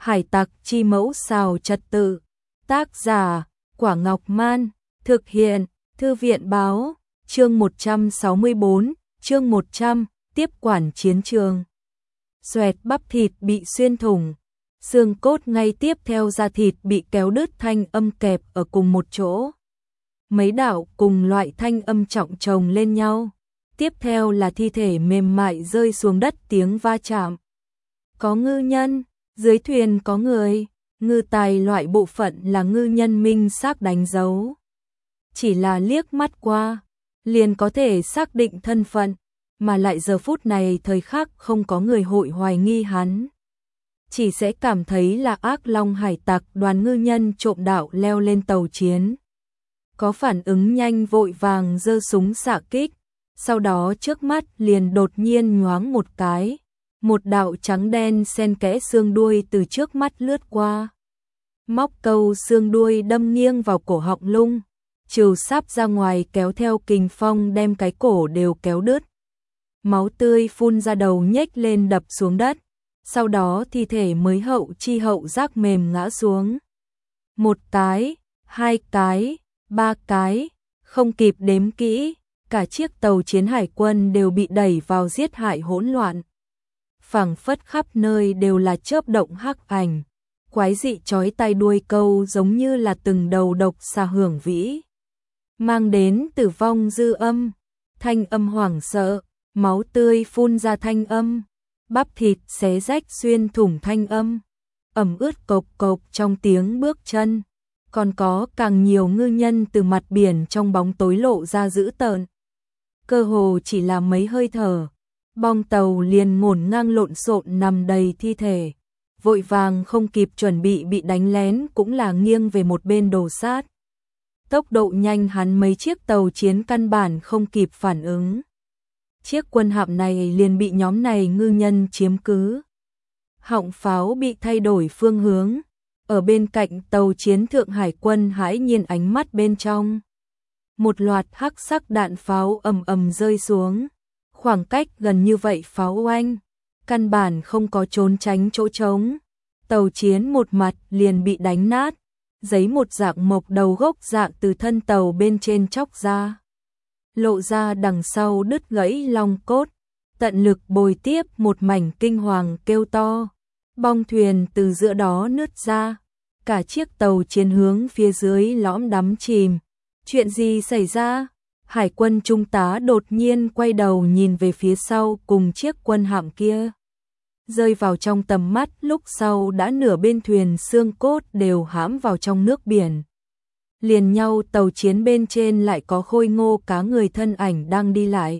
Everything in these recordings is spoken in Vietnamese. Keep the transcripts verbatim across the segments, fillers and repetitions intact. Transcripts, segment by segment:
Hải tặc chi mẫu xào trật tự. Tác giả, Quả Ngọc Man. Thực hiện, Thư viện Báo. Chương một trăm sáu mươi tư, chương một trăm, tiếp quản chiến trường. Xoẹt, bắp thịt bị xuyên thủng. Xương cốt ngay tiếp theo da thịt bị kéo đứt, thanh âm kẹp ở cùng một chỗ. Mấy đạo cùng loại thanh âm trọng chồng lên nhau. Tiếp theo là thi thể mềm mại rơi xuống đất, tiếng va chạm. Có ngư nhân, dưới thuyền có người, ngư tài loại bộ phận là ngư nhân minh xác đánh dấu. Chỉ là liếc mắt qua, liền có thể xác định thân phận, mà lại giờ phút này thời khắc không có người hội hoài nghi hắn. Chỉ sẽ cảm thấy là ác long hải tặc đoàn ngư nhân trộm đạo leo lên tàu chiến. Có phản ứng nhanh vội vàng giơ súng xạ kích, sau đó trước mắt liền đột nhiên nhoáng một cái. Một đạo trắng đen xen kẽ xương đuôi từ trước mắt lướt qua. Móc câu xương đuôi đâm nghiêng vào cổ họng lung, trừ sắp ra ngoài kéo theo kình phong đem cái cổ đều kéo đứt. Máu tươi phun ra đầu nhếch lên đập xuống đất, sau đó thi thể mới hậu chi hậu giác mềm ngã xuống. Một cái, hai cái, ba cái, không kịp đếm kỹ, cả chiếc tàu chiến hải quân đều bị đẩy vào giết hại hỗn loạn. Phảng phất khắp nơi đều là chớp động hắc ảnh, quái dị chói tai đuôi câu giống như là từng đầu độc xà hưởng vĩ, mang đến tử vong dư âm, thanh âm hoảng sợ, máu tươi phun ra thanh âm, bắp thịt xé rách xuyên thủng thanh âm, ẩm ướt cộc cộc trong tiếng bước chân, còn có càng nhiều ngư nhân từ mặt biển trong bóng tối lộ ra dữ tợn. Cơ hồ chỉ là mấy hơi thở, bong tàu liền ngổn ngang lộn xộn nằm đầy thi thể, vội vàng không kịp chuẩn bị bị đánh lén cũng là nghiêng về một bên đổ sát. Tốc độ nhanh hắn mấy chiếc tàu chiến căn bản không kịp phản ứng. Chiếc quân hạm này liền bị nhóm này ngư nhân chiếm cứ. Họng pháo bị thay đổi phương hướng, ở bên cạnh tàu chiến thượng hải quân hãi nhiên ánh mắt bên trong. Một loạt hắc sắc đạn pháo ầm ầm rơi xuống. Khoảng cách gần như vậy pháo oanh, căn bản không có trốn tránh chỗ trống. Tàu chiến một mặt liền bị đánh nát, giấy một dạng mộc đầu gốc dạng từ thân tàu bên trên chóc ra. Lộ ra đằng sau đứt gãy long cốt, tận lực bồi tiếp một mảnh kinh hoàng kêu to. Bong thuyền từ giữa đó nứt ra, cả chiếc tàu chiến hướng phía dưới lõm đắm chìm. Chuyện gì xảy ra? Hải quân trung tá đột nhiên quay đầu nhìn về phía sau cùng chiếc quân hạm kia. Rơi vào trong tầm mắt lúc sau đã nửa bên thuyền xương cốt đều hãm vào trong nước biển. Liền nhau tàu chiến bên trên lại có khôi ngô cá người thân ảnh đang đi lại.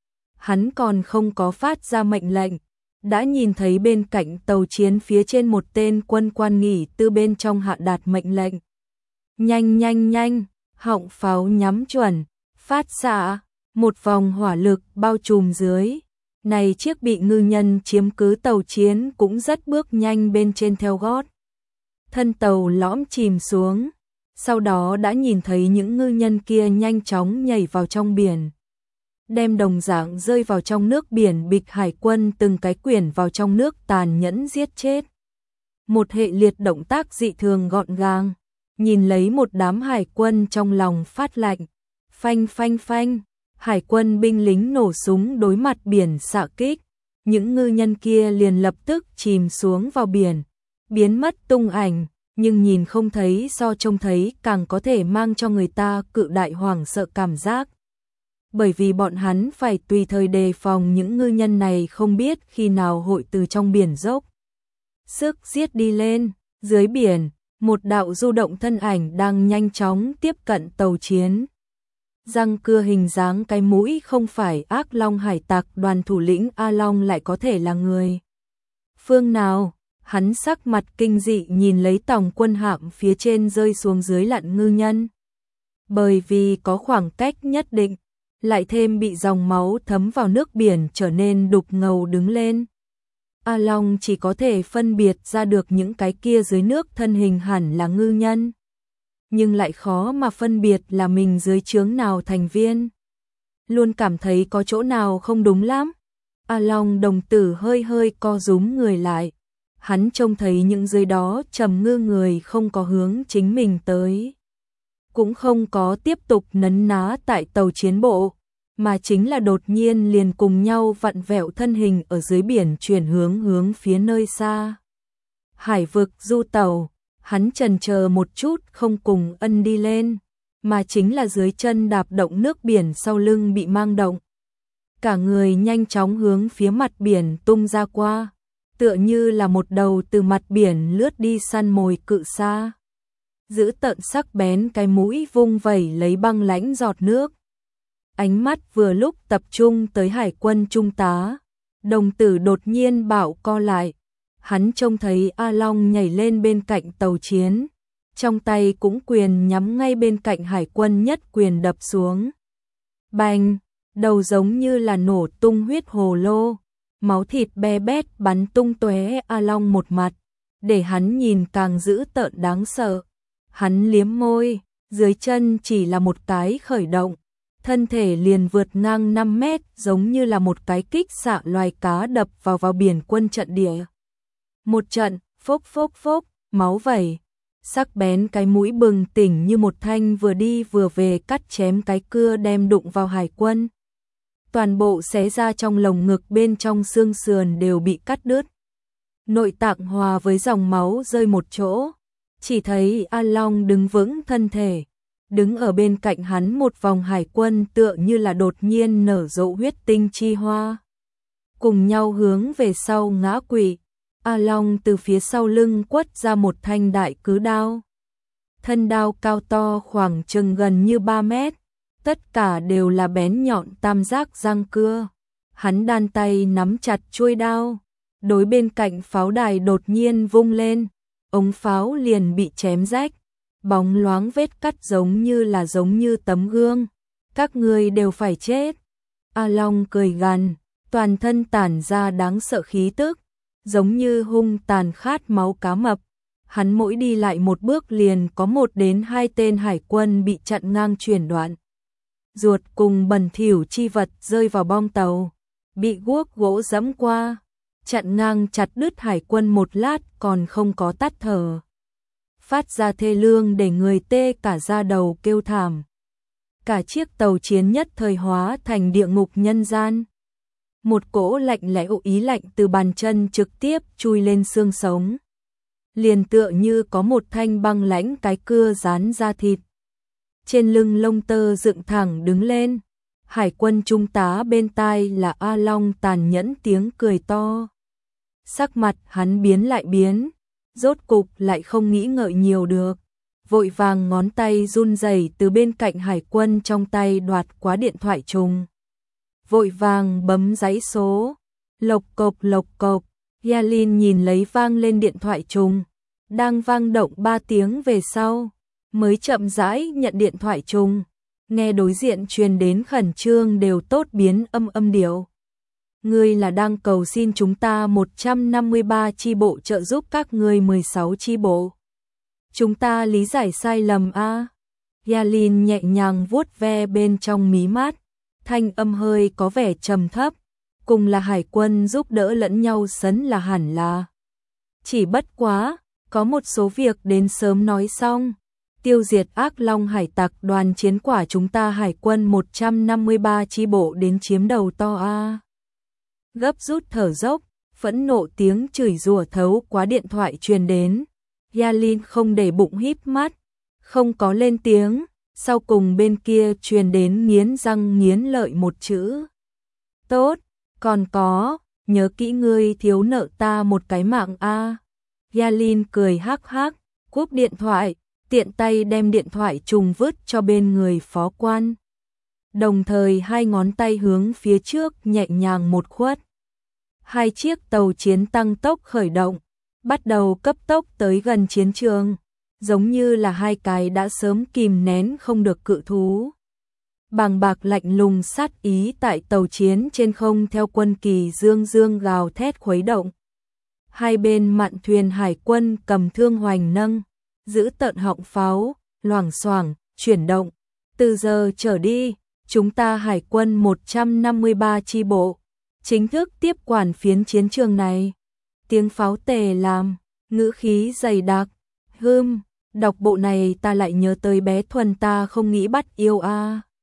Hắn còn không có phát ra mệnh lệnh, đã nhìn thấy bên cạnh tàu chiến phía trên một tên quân quan nghỉ từ bên trong hạ đạt mệnh lệnh. Nhanh nhanh nhanh, họng pháo nhắm chuẩn. Phát xạ, một vòng hỏa lực bao trùm dưới. Này chiếc bị ngư nhân chiếm cứ tàu chiến cũng rất bước nhanh bên trên theo gót. Thân tàu lõm chìm xuống, sau đó đã nhìn thấy những ngư nhân kia nhanh chóng nhảy vào trong biển. Đem đồng dạng rơi vào trong nước biển bịch hải quân từng cái quyển vào trong nước tàn nhẫn giết chết. Một hệ liệt động tác dị thường gọn gàng, nhìn lấy một đám hải quân trong lòng phát lạnh. Phanh phanh phanh, hải quân binh lính nổ súng đối mặt biển xạ kích, những ngư nhân kia liền lập tức chìm xuống vào biển, biến mất tung ảnh, nhưng nhìn không thấy so trông thấy càng có thể mang cho người ta cự đại hoảng sợ cảm giác. Bởi vì bọn hắn phải tùy thời đề phòng những ngư nhân này không biết khi nào hội từ trong biển dốc sức giết đi lên, dưới biển, một đạo du động thân ảnh đang nhanh chóng tiếp cận tàu chiến. Răng cưa hình dáng cái mũi không phải ác long hải tặc đoàn thủ lĩnh A Long lại có thể là người. Phương nào, hắn sắc mặt kinh dị nhìn lấy tòng quân hạm phía trên rơi xuống dưới lặn ngư nhân. Bởi vì có khoảng cách nhất định, lại thêm bị dòng máu thấm vào nước biển trở nên đục ngầu đứng lên. A Long chỉ có thể phân biệt ra được những cái kia dưới nước thân hình hẳn là ngư nhân. Nhưng lại khó mà phân biệt là mình dưới trướng nào thành viên. Luôn cảm thấy có chỗ nào không đúng lắm. A Long đồng tử hơi hơi co rúm người lại. hắn trông thấy những dưới đó trầm ngư người không có hướng chính mình tới. Cũng không có tiếp tục nấn ná tại tàu chiến bộ, mà chính là đột nhiên liền cùng nhau vặn vẹo thân hình ở dưới biển chuyển hướng hướng phía nơi xa. Hải vực du tàu, hắn chần chờ một chút không cùng ân đi lên, mà chính là dưới chân đạp động nước biển sau lưng bị mang động. Cả người nhanh chóng hướng phía mặt biển tung ra qua, tựa như là một đầu từ mặt biển lướt đi săn mồi cự sa. Giữ tợn sắc bén cái mũi vung vẩy lấy băng lãnh giọt nước. Ánh mắt vừa lúc tập trung tới hải quân trung tá, đồng tử đột nhiên bạo co lại. Hắn trông thấy A Long nhảy lên bên cạnh tàu chiến, trong tay cũng quyền nhắm ngay bên cạnh hải quân nhất quyền đập xuống. Bành, đầu giống như là nổ tung huyết hồ lô, máu thịt be bét bắn tung tóe A Long một mặt, để hắn nhìn càng dữ tợn đáng sợ. Hắn liếm môi, dưới chân chỉ là một cái khởi động, thân thể liền vượt ngang năm mét giống như là một cái kích xạ loài cá đập vào vào biển quân trận địa. Một trận, phốc phốc phốc, máu vẩy, sắc bén cái mũi bừng tỉnh như một thanh vừa đi vừa về cắt chém cái cưa đem đụng vào hải quân. Toàn bộ xé ra trong lồng ngực bên trong xương sườn đều bị cắt đứt. Nội tạng hòa với dòng máu rơi một chỗ, chỉ thấy A Long đứng vững thân thể. Đứng ở bên cạnh hắn một vòng hải quân tựa như là đột nhiên nở rộ huyết tinh chi hoa. Cùng nhau hướng về sau ngã quỵ. A Long từ phía sau lưng quất ra một thanh đại cứ đao. Thân đao cao to khoảng chừng gần như ba mét. Tất cả đều là bén nhọn tam giác răng cưa. Hắn đan tay nắm chặt chuôi đao. Đối bên cạnh pháo đài đột nhiên vung lên. Ống pháo liền bị chém rách. Bóng loáng vết cắt giống như là giống như tấm gương. Các ngươi đều phải chết. A Long cười gằn, toàn thân tản ra đáng sợ khí tức, giống như hung tàn khát máu cá mập. Hắn mỗi đi lại một bước liền có một đến hai tên hải quân bị chặn ngang chuyển đoạn. Ruột cùng bẩn thỉu chi vật rơi vào bong tàu, bị guốc gỗ giẫm qua, chặn ngang chặt đứt hải quân một lát còn không có tắt thở. Phát ra thê lương để người tê cả da đầu kêu thảm. Cả chiếc tàu chiến nhất thời hóa thành địa ngục nhân gian. Một cỗ lạnh lẽo ý lạnh từ bàn chân trực tiếp chui lên xương sống. Liền tựa như có một thanh băng lãnh cái cưa dán da thịt. Trên lưng lông tơ dựng thẳng đứng lên. Hải quân trung tá bên tai là A Long tàn nhẫn tiếng cười to. Sắc mặt hắn biến lại biến. Rốt cục lại không nghĩ ngợi nhiều được. Vội vàng ngón tay run rẩy từ bên cạnh hải quân trong tay đoạt quá điện thoại trùng. Vội vàng bấm dãy số. Lộc cộc lộc cộc. Yalin nhìn lấy vang lên điện thoại trùng. Đang vang động ba tiếng về sau. Mới chậm rãi nhận điện thoại trùng. Nghe đối diện truyền đến khẩn trương đều tốt biến âm âm điệu. Ngươi là đang cầu xin chúng ta một trăm năm mươi ba chi bộ trợ giúp các ngươi mười sáu chi bộ. Chúng ta lý giải sai lầm a. À? Yalin nhẹ nhàng vuốt ve bên trong mí mắt, thanh âm hơi có vẻ trầm thấp, cùng là hải quân giúp đỡ lẫn nhau sấn là hẳn là. Chỉ bất quá, có một số việc đến sớm nói xong. Tiêu diệt ác long hải tặc đoàn chiến quả chúng ta hải quân một trăm năm mươi ba chi bộ đến chiếm đầu to a. À? Gấp rút thở dốc, phẫn nộ tiếng chửi rủa thấu qua điện thoại truyền đến. Yalin không để bụng híp mắt, không có lên tiếng, sau cùng bên kia truyền đến nghiến răng nghiến lợi một chữ. Tốt, còn có, nhớ kỹ ngươi thiếu nợ ta một cái mạng a. À. Yalin cười hắc hắc, cúp điện thoại, tiện tay đem điện thoại trùng vứt cho bên người phó quan. Đồng thời hai ngón tay hướng phía trước nhẹ nhàng một khuất. Hai chiếc tàu chiến tăng tốc khởi động, bắt đầu cấp tốc tới gần chiến trường, giống như là hai cái đã sớm kìm nén không được cự thú. Bàng bạc lạnh lùng sát ý tại tàu chiến trên không theo quân kỳ dương dương gào thét khuấy động. Hai bên mạn thuyền hải quân cầm thương hoành nâng, giữ tợn họng pháo, loảng xoảng, chuyển động. Từ giờ trở đi, chúng ta hải quân một trăm năm mươi ba chi bộ, chính thức tiếp quản phiến chiến trường này. tiếng pháo tề làm, ngữ khí dày đặc. Hưm, đọc bộ này ta lại nhớ tới bé Thuần ta không nghĩ bắt yêu a.